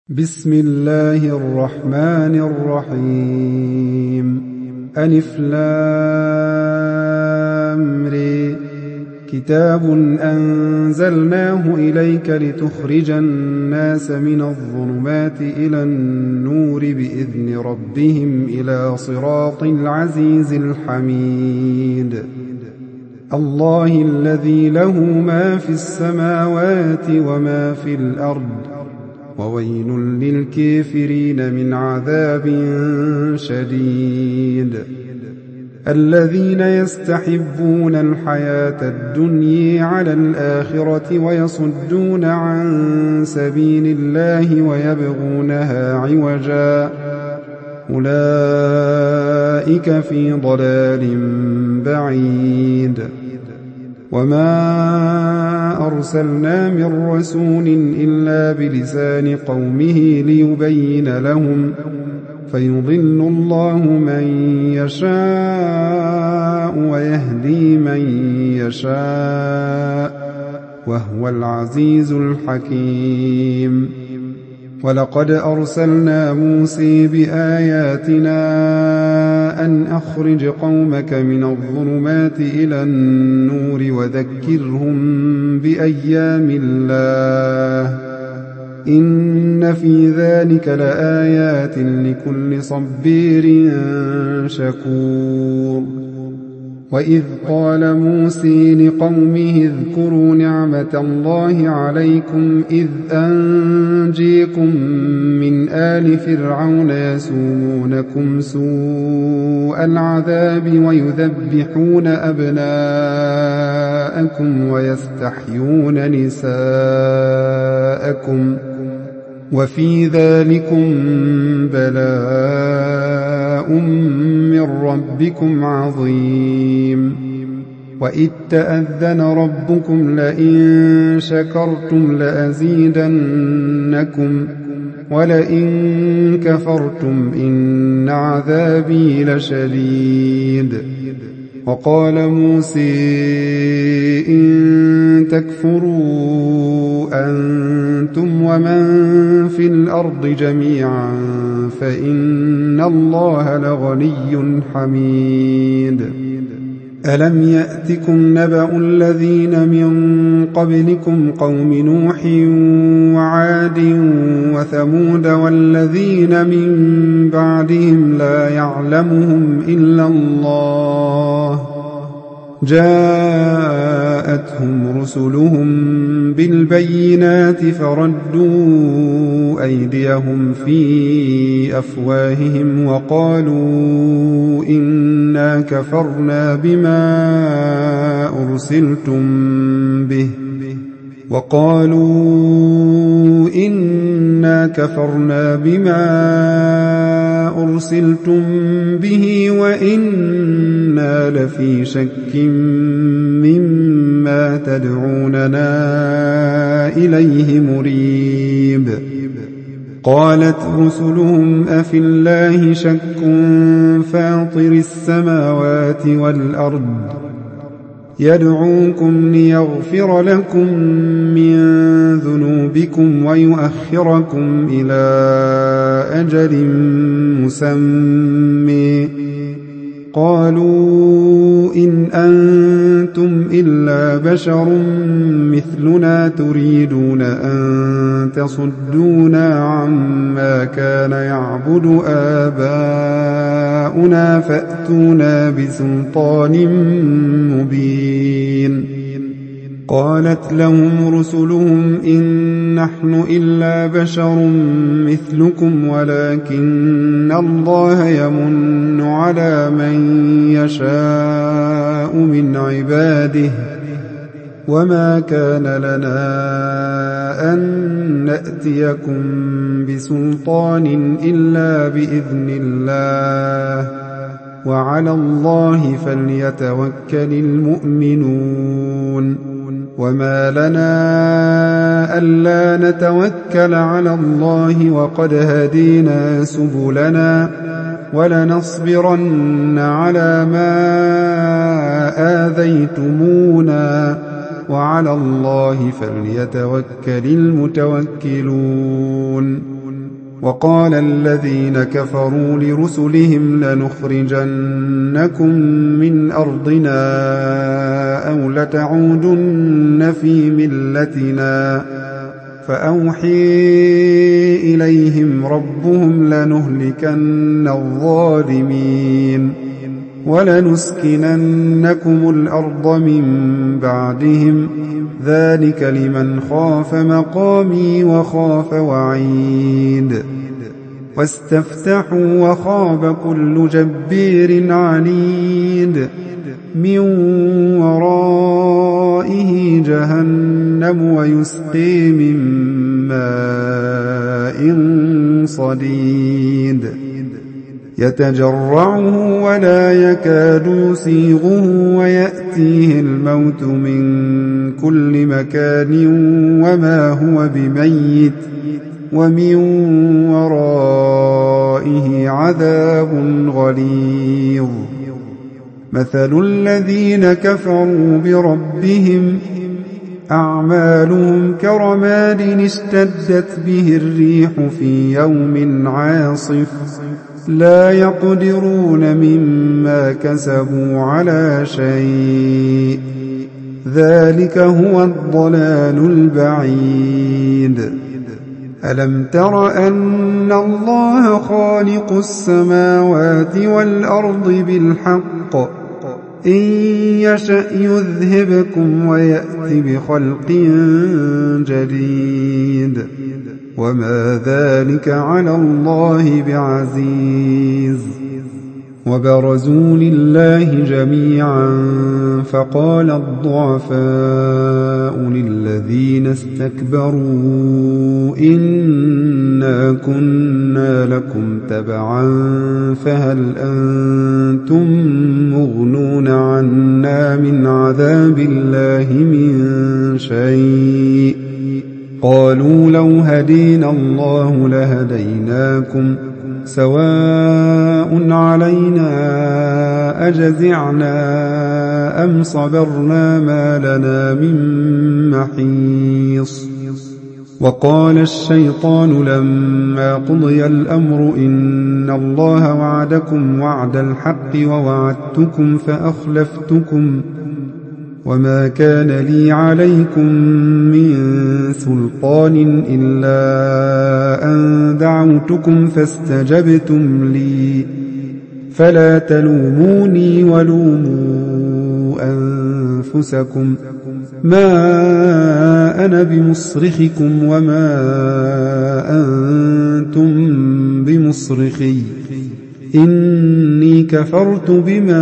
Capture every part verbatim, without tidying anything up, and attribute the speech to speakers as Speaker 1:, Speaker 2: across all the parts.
Speaker 1: بسم الله الرحمن الرحيم ألف لام ر كتاب أنزلناه إليك لتخرج الناس من الظلمات إلى النور بإذن ربهم إلى صراط العزيز الحميد الله الذي له ما في السماوات وما في الأرض وويل للكافرين من عذاب شديد الذين يستحبون الحياة الدنيا على الآخرة ويصدون عن سبيل الله ويبغونها عوجا أولئك في ضلال بعيد وما أرسلنا من رسول إلا بلسان قومه ليبين لهم فيضل الله من يشاء ويهدي من يشاء وهو العزيز الحكيم ولقد أرسلنا موسى بآياتنا أن أخرج قومك من الظلمات إلى النور وذكرهم بأيام الله إن في ذلك لآيات لكل صبير شكور وإذ قال موسى لقومه اذكروا نعمة الله عليكم إذ أنجيكم من آل فرعون يسومونكم سوء العذاب ويذبحون أبناءكم ويستحيون نساءكم وفي ذلكم بلاء من ربكم عظيم وإذ تأذن ربكم لئن شكرتم لأزيدنكم ولئن كفرتم إن عذابي لشديد وقال موسى إن تكفروا أنتم ومن في الأرض جميعا فإن الله لغني حميد ألم يأتكم نبأ الذين من قبلكم قوم نوح وعاد وثمود والذين من بعدهم لا يعلمهم إلا الله جاءتهم رسلهم بالبينات فردوا أيديهم في أفواههم وقالوا إنا كفرنا بما أرسلتم به وقالوا إنا كفرنا بما أرسلتم به وإنا لفي شك مما تدعوننا إليه مريب قالت رسلهم أفي الله شك فاطر السماوات والأرض يدعوكم ليغفر لكم من ذنوبكم ويؤخركم إلى أجل مسمى قالوا إن أنتم إلا بشر مثلنا تريدون أن تصدونا عما كان يعبد آباؤنا فأتونا بسلطان مبين قالت لهم رسلهم إن نحن إلا بشر مثلكم ولكن الله يمن على من يشاء من عباده وما كان لنا أن نأتيكم بسلطان إلا بإذن الله وعلى الله فليتوكل المؤمنون وما لنا ألا نتوكل على الله وقد هدينا سبلنا ولنصبرن على ما آذيتمونا وعلى الله فليتوكل المتوكلون وقال الذين كفروا لرسلهم لنخرجنكم من أرضنا أو لتعودن في ملتنا فأوحي إليهم ربهم لنهلكن الظالمين ولنسكننكم الأرض من بعدهم ذلك لمن خاف مقامي وخاف وعيد واستفتحوا وخاب كل جبير عنيد من ورائه جهنم ويسقي من ماء صديد يتجرعه ولا يكاد يسيغه ويأتيه الموت من كل مكان وما هو بميت ومن ورائه عذاب غليظ مثل الذين كفروا بربهم أعمالهم كرماد اشتدت به الريح في يوم عاصف لا يقدرون مما كسبوا على شيء ذلك هو الضلال البعيد ألم تر أن الله خالق السماوات والأرض بالحق إن يشأ يذهبكم ويأت بخلق جديد وما ذلك على الله بعزيز وبرزوا لله جميعا فقال الضعفاء للذين استكبروا إنا كنا لكم تبعا فهل أنتم مغنون عنا من عذاب الله من شيء قالوا لو هدينا الله لهديناكم سواء علينا أجزعنا أم صبرنا ما لنا من محيص وقال الشيطان لما قضي الأمر إن الله وعدكم وعد الحق ووعدتكم فأخلفتكم وما كان لي عليكم من سلطان إلا أن دعوتكم فاستجبتم لي فلا تلوموني ولوموا أنفسكم ما أنا بمصرخكم وما أنتم بمصرخي إني كفرت بما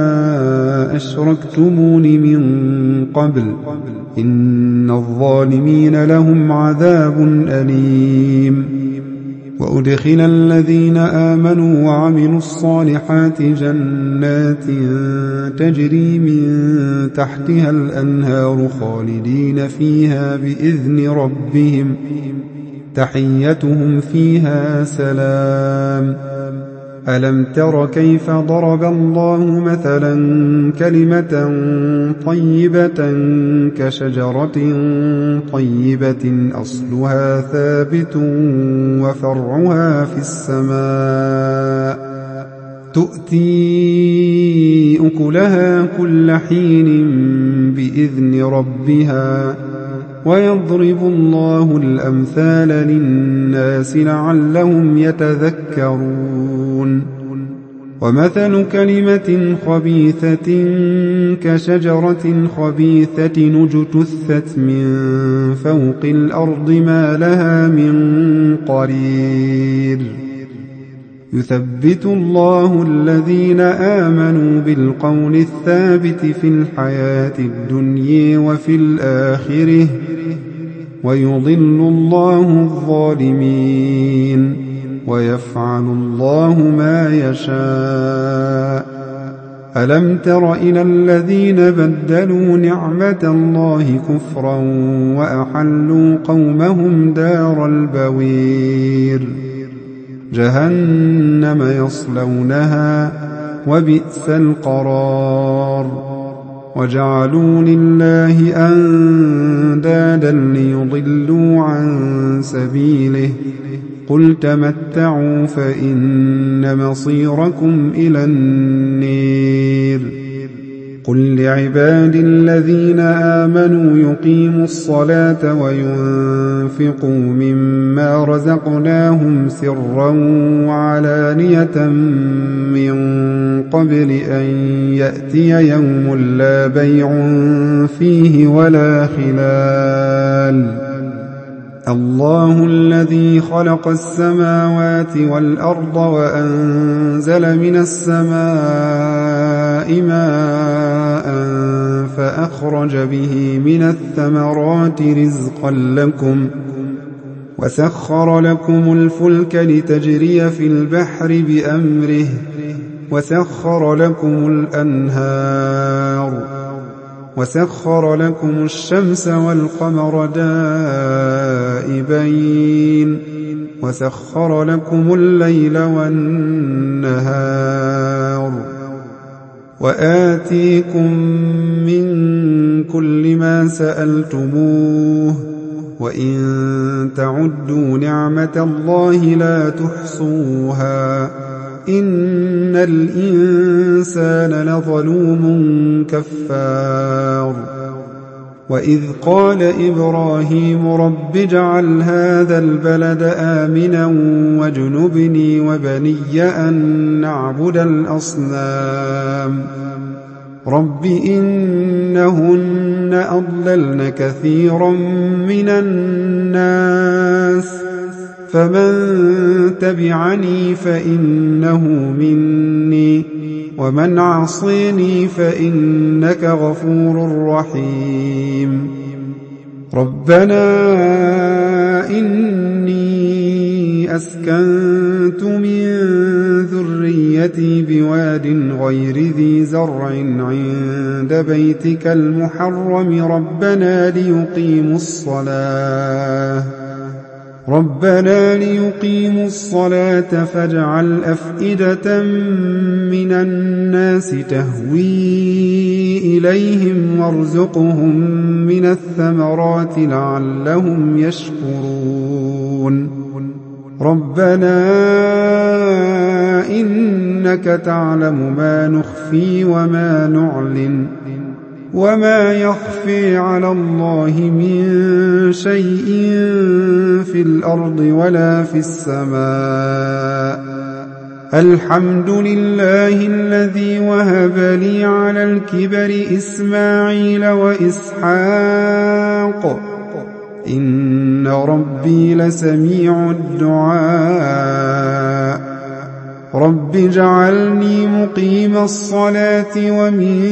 Speaker 1: أشركتمون من قبل إن الظالمين لهم عذاب أليم وأدخل الذين آمنوا وعملوا الصالحات جنات تجري من تحتها الأنهار خالدين فيها بإذن ربهم تحيتهم فيها سلام ألم تر كيف ضرب الله مثلا كلمة طيبة كشجرة طيبة أصلها ثابت وفرعها في السماء تؤتي أكلها كل حين بإذن ربها ويضرب الله الأمثال للناس لعلهم يتذكرون ومثل كلمة خبيثة كشجرة خبيثة اجتثت من فوق الأرض ما لها من قرير يثبت الله الذين آمنوا بالقول الثابت في الحياة الدنيا وفي الآخرة ويضل الله الظالمين ويفعل الله ما يشاء ألم تر إلى الذين بدلوا نعمة الله كفرا وأحلوا قومهم دار البوير جهنم يصلونها وبئس القرار وجعلوا لله أندادا ليضلوا عن سبيله قل تمتعوا فإن مصيركم إلى النير قل لعبادي الذين آمنوا يقيموا الصلاة وينفقوا مما رزقناهم سرا وعلانية من قبل أن يأتي يوم لا بيع فيه ولا خلال الله الذي خلق السماوات والأرض وأنزل من السماء ماء فأخرج به من الثمرات رزقا لكم وسخر لكم الفلك لتجري في البحر بأمره وسخر لكم الأنهار وسخر لكم الشمس والقمر دائبين وسخر لكم الليل والنهار وآتيكم من كل ما سألتموه وإن تعدوا نعمة الله لا تحصوها إن الإنسان لظلوم كفار وإذ قال إبراهيم رب اجعل هذا البلد آمنا واجنبني وبني أن نعبد الأصنام رب إنهن أضللن كثيرا من الناس فمن تبعني فإنه مني ومن عصيني فإنك غفور رحيم ربنا إني أسكنت من ذريتي بواد غير ذي زرع عند بيتك المحرم ربنا ليقيموا الصلاة ربنا ليقيموا الصلاة فاجعل أفئدة من الناس تهوي إليهم وارزقهم من الثمرات لعلهم يشكرون ربنا إنك تعلم ما نخفي وما نعلن وما يخفي على الله من شيء في الأرض ولا في السماء الحمد لله الذي وهب لي على الكبر إسماعيل وإسحاق إن ربي لسميع الدعاء رب اجعلني مقيم الصلاة ومن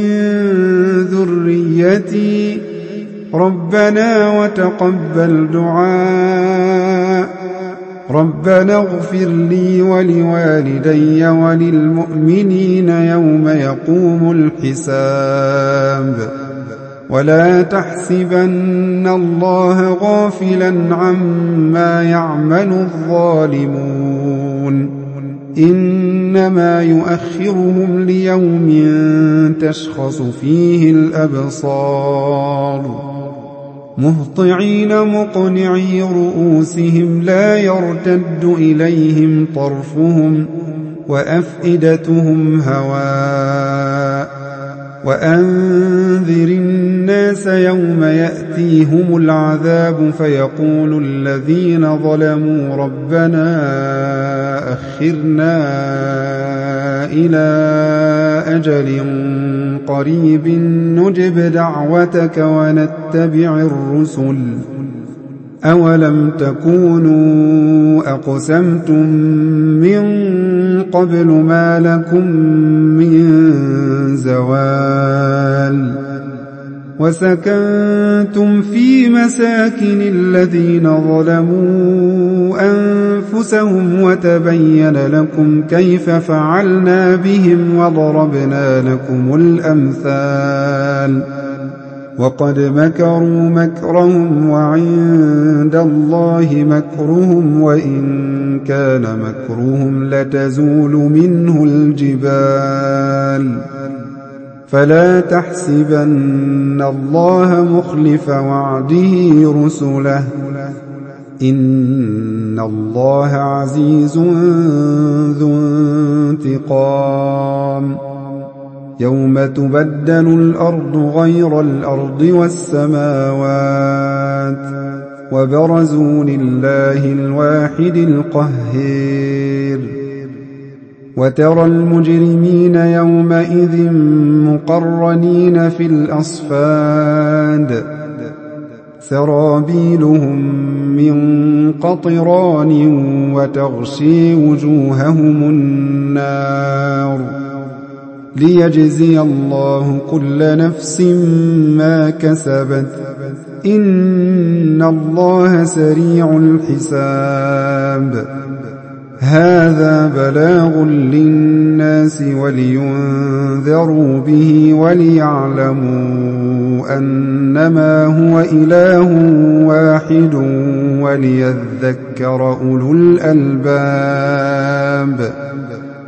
Speaker 1: ذريتي ربنا وتقبل دعاء ربنا اغفر لي ولوالدي وللمؤمنين يوم يقوم الحساب ولا تحسبن الله غافلا عما يعمل الظالمون إنما يؤخرهم ليوم تشخص فيه الأبصار مهطعين مقنعي رؤوسهم لا يرتد إليهم طرفهم وأفئدتهم هواء وأنذر الناس يوم يأتيهم العذاب فيقول الذين ظلموا ربنا أخرنا إلى أجل قريب نجب دعوتك ونتبع الرسل أولم تكونوا أقسمتم من قبل ما لكم من زوال وسكنتم في مساكن الذين ظلموا أنفسهم وتبين لكم كيف فعلنا بهم وضربنا لكم الأمثال وقد مكروا مكرهم وعند الله مكرهم وإن كان مكرهم لتزول منه الجبال فلا تحسبن الله مخلف وعده رسله إن الله عزيز ذو انتقام يوم تبدل الأرض غير الأرض والسماوات وبرزوا لله الواحد القهير وترى المجرمين يومئذ مقرنين في الأصفاد سرابيلهم من قطران وتغشي وجوههم النار ليجزي الله كل نفس ما كسبت إن الله سريع الحساب هذا بلاغ للناس ولينذروا به وليعلموا أنما هو إله واحد وليذكر أولو الألباب